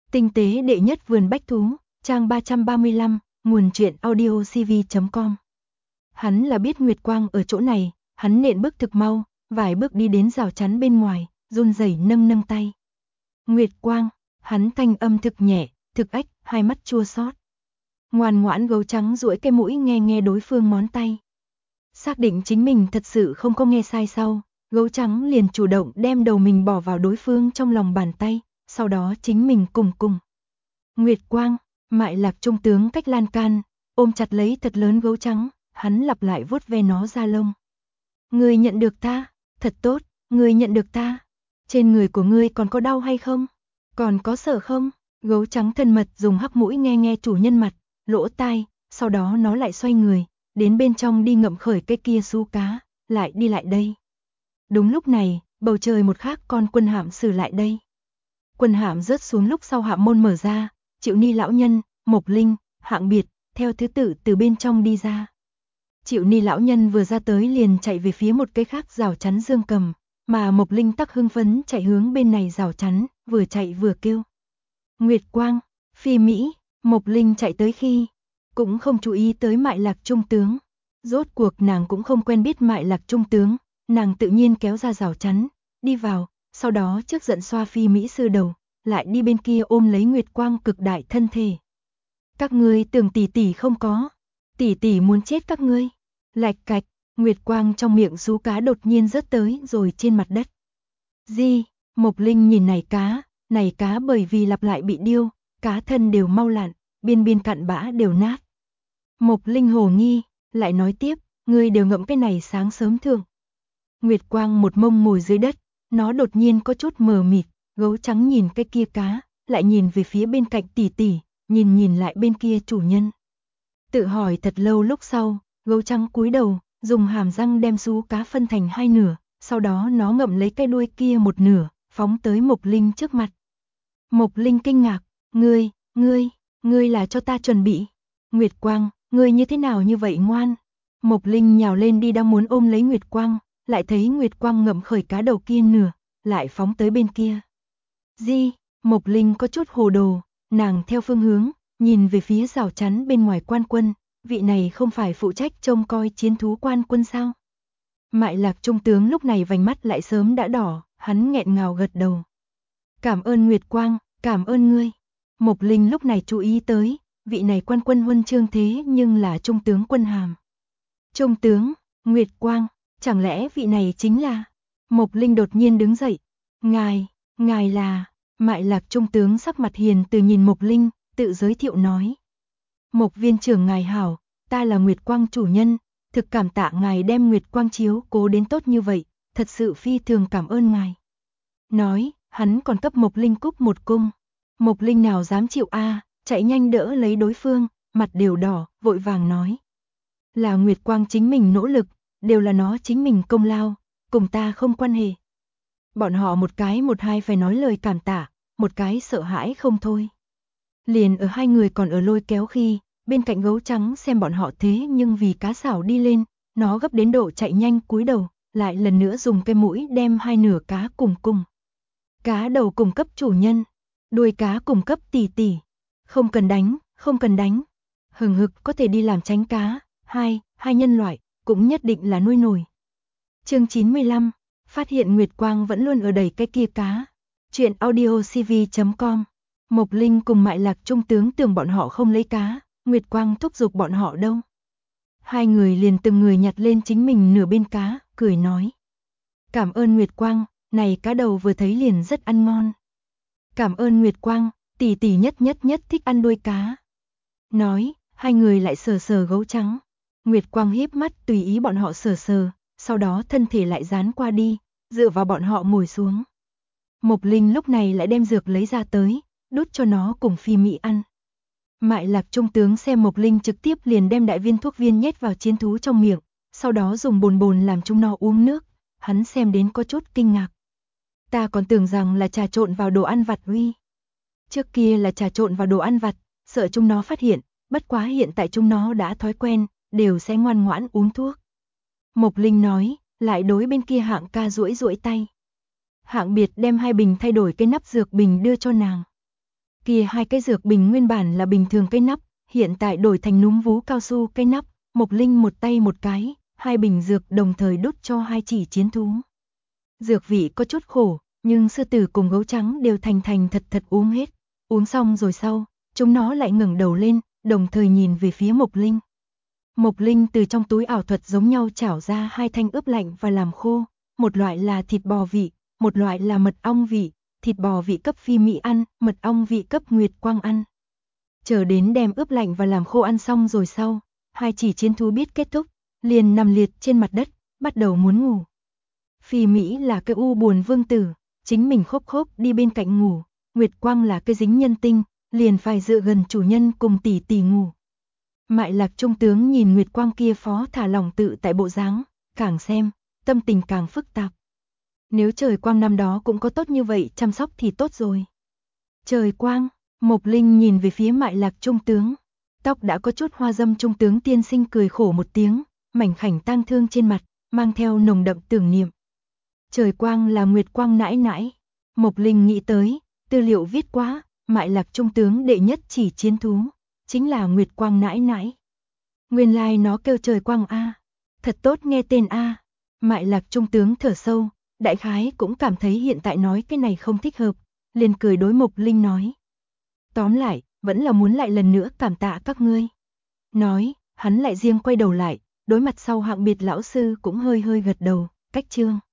Tinh tế đệ nhất vườn bách thú, trang 335, nguồn truyện audiocv.com. Hắn là biết Nguyệt Quang ở chỗ này, hắn nện bước thực mau, vài bước đi đến rào chắn bên ngoài, run rẩy nâng tay. Nguyệt Quang, hắn thanh âm thực nhẹ, thực ách, hai mắt chua xót. Ngoan ngoãn gấu trắng duỗi cái mũi nghe đối phương ngón tay. Xác định chính mình thật sự không có nghe sai sau, gấu trắng liền chủ động đem đầu mình bỏ vào đối phương trong lòng bàn tay, sau đó chính mình cùng. Nguyệt Quang, Mại Lạc trung tướng cách lan can, ôm chặt lấy thật lớn gấu trắng, hắn lặp lại vuốt ve nó da lông. Ngươi nhận được ta, thật tốt, ngươi nhận được ta. Trên người của ngươi còn có đau hay không? Còn có sợ không? Gấu trắng thân mật dùng hắc mũi nghe chủ nhân mặt, lỗ tai, sau đó nó lại xoay người, đến bên trong đi ngậm khởi cái kia su cá, lại đi lại đây. Đúng lúc này, bầu trời một khác con quân hạm xử lại đây. Quân hạm rớt xuống lúc sau hạm môn mở ra, Triệu Ni lão nhân, Mộc Linh, Hạng Biệt, theo thứ tự từ bên trong đi ra. Triệu Ni lão nhân vừa ra tới liền chạy về phía một cái khác rào chắn Dương Cầm, mà Mộc Linh tắc hưng phấn chạy hướng bên này rào chắn, vừa chạy vừa kêu. Nguyệt Quang, Phi Mỹ, Mộc Linh chạy tới khi, cũng không chú ý tới Mại Lạc trung tướng. Rốt cuộc nàng cũng không quen biết Mại Lạc trung tướng, nàng tự nhiên kéo ra rào chắn, đi vào, sau đó trước giận xoa Phi Mỹ sư đầu, lại đi bên kia ôm lấy Nguyệt Quang cực đại thân thể. Các ngươi tưởng tỷ tỷ không có, tỷ tỷ muốn chết các ngươi. Lạch cạch, Nguyệt Quang trong miệng sú cá đột nhiên rớt tới rồi trên mặt đất. Di, Mộc Linh nhìn này cá bởi vì lặp lại bị điêu, cá thân đều mau lạn, biên cặn bã đều nát. Mộc Linh hồ nghi, lại nói tiếp, ngươi đều ngậm cái này sáng sớm thường. Nguyệt Quang một mông ngồi dưới đất, nó đột nhiên có chút mờ mịt, gấu trắng nhìn cái kia cá, lại nhìn về phía bên cạnh tỷ tỷ, nhìn lại bên kia chủ nhân. Tự hỏi thật lâu lúc sau, gấu trắng cúi đầu, dùng hàm răng đem sú cá phân thành hai nửa, sau đó nó ngậm lấy cái đuôi kia một nửa, phóng tới Mộc Linh trước mặt. Mộc Linh kinh ngạc, ngươi là cho ta chuẩn bị. Nguyệt Quang, ngươi như thế nào như vậy ngoan? Mộc Linh nhào lên đi đang muốn ôm lấy Nguyệt Quang, lại thấy Nguyệt Quang ngậm khởi cá đầu kia nửa, lại phóng tới bên kia. Di, Mộc Linh có chút hồ đồ, nàng theo phương hướng, nhìn về phía rào chắn bên ngoài quan quân, vị này không phải phụ trách trông coi chiến thú quan quân sao? Mại Lạc trung tướng lúc này vành mắt lại sớm đã đỏ, hắn nghẹn ngào gật đầu. Cảm ơn Nguyệt Quang, cảm ơn ngươi. Mộc Linh lúc này chú ý tới, vị này quan quân huân chương thế nhưng là trung tướng quân hàm. Trung tướng, Nguyệt Quang, chẳng lẽ vị này chính là... Mộc Linh đột nhiên đứng dậy. Ngài là... Mại Lạc trung tướng sắc mặt hiền từ nhìn Mộc Linh, tự giới thiệu nói. Mộc viên trưởng ngài hảo, ta là Nguyệt Quang chủ nhân, thực cảm tạ ngài đem Nguyệt Quang chiếu cố đến tốt như vậy, thật sự phi thường cảm ơn ngài. Nói, hắn còn cấp Mộc Linh cúc một cung. Mộc Linh nào dám chịu chạy nhanh đỡ lấy đối phương, mặt đều đỏ, vội vàng nói. Là Nguyệt Quang chính mình nỗ lực, đều là nó chính mình công lao, cùng ta không quan hệ. Bọn họ một cái một hai phải nói lời cảm tạ, một cái sợ hãi không thôi. Liền ở hai người còn ở lôi kéo khi, bên cạnh gấu trắng xem bọn họ thế nhưng vì cá xảo đi lên, nó gấp đến độ chạy nhanh cúi đầu, lại lần nữa dùng cái mũi đem hai nửa cá cùng. Cá đầu cùng cấp chủ nhân, đuôi cá cùng cấp tỷ tỷ. Không cần đánh. Hừng hực có thể đi làm tránh cá, hai nhân loại, cũng nhất định là nuôi nổi. Chương 95, phát hiện Nguyệt Quang vẫn luôn ở đẩy cái kia cá. Chuyện audiocv.com. Mộc Linh cùng Mại Lạc trung tướng tưởng bọn họ không lấy cá, Nguyệt Quang thúc giục bọn họ đâu. Hai người liền từng người nhặt lên chính mình nửa bên cá, cười nói. Cảm ơn Nguyệt Quang, này cá đầu vừa thấy liền rất ăn ngon. Cảm ơn Nguyệt Quang, tỷ tỷ nhất thích ăn đuôi cá. Nói, hai người lại sờ gấu trắng. Nguyệt Quang híp mắt tùy ý bọn họ sờ, sau đó thân thể lại dán qua đi, dựa vào bọn họ ngồi xuống. Mộc Linh lúc này lại đem dược lấy ra tới, đút cho nó cùng Phi Mỹ ăn. Mại Lạc trung tướng xem Mộc Linh trực tiếp liền đem đại viên thuốc viên nhét vào chiến thú trong miệng, sau đó dùng bồn làm chúng nó uống nước, hắn xem đến có chút kinh ngạc. Ta còn tưởng rằng là trà trộn vào đồ ăn vặt uy. Trước kia là trà trộn vào đồ ăn vặt, sợ chúng nó phát hiện, bất quá hiện tại chúng nó đã thói quen, đều sẽ ngoan ngoãn uống thuốc. Mộc Linh nói, lại đối bên kia Hạng ca duỗi tay. Hạng Biệt đem hai bình thay đổi cái nắp dược bình đưa cho nàng. Kia hai cái dược bình nguyên bản là bình thường cái nắp, hiện tại đổi thành núm vú cao su cái nắp, Mộc Linh một tay một cái, hai bình dược đồng thời đút cho hai chỉ chiến thú. Dược vị có chút khổ, nhưng sư tử cùng gấu trắng đều thành thành thật thật uống hết. Uống xong rồi sau, chúng nó lại ngẩng đầu lên, đồng thời nhìn về phía Mộc Linh. Mộc Linh từ trong túi ảo thuật giống nhau chảo ra hai thanh ướp lạnh và làm khô, một loại là thịt bò vị, một loại là mật ong vị, thịt bò vị cấp Phi Mỹ ăn, mật ong vị cấp Nguyệt Quang ăn. Chờ đến đem ướp lạnh và làm khô ăn xong rồi sau, hai chỉ chiến thú biết kết thúc, liền nằm liệt trên mặt đất, bắt đầu muốn ngủ. Phi Mỹ là cái u buồn vương tử, chính mình khốp khốp đi bên cạnh ngủ, Nguyệt Quang là cái dính nhân tinh, liền phải dựa gần chủ nhân cùng tỷ tỷ ngủ. Mại Lạc trung tướng nhìn Nguyệt Quang kia phó thả lỏng tự tại bộ dáng, càng xem, tâm tình càng phức tạp. Nếu Trời Quang năm đó cũng có tốt như vậy chăm sóc thì tốt rồi. Trời Quang, Mộc Linh nhìn về phía Mại Lạc trung tướng, tóc đã có chút hoa dâm trung tướng tiên sinh cười khổ một tiếng, mảnh khảnh tang thương trên mặt, mang theo nồng đậm tưởng niệm. Trời Quang là Nguyệt Quang nãi nãi. Mộc Linh nghĩ tới, tư liệu viết quá, Mại Lạc trung tướng đệ nhất chỉ chiến thú, chính là Nguyệt Quang nãi nãi. Nguyên lai nó kêu Trời Quang a, thật tốt nghe tên a. Mại Lạc trung tướng thở sâu, đại khái cũng cảm thấy hiện tại nói cái này không thích hợp, liền cười đối Mộc Linh nói. Tóm lại, vẫn là muốn lại lần nữa cảm tạ các ngươi. Nói, hắn lại riêng quay đầu lại, đối mặt sau hạng biệt lão sư cũng hơi hơi gật đầu, cách chương.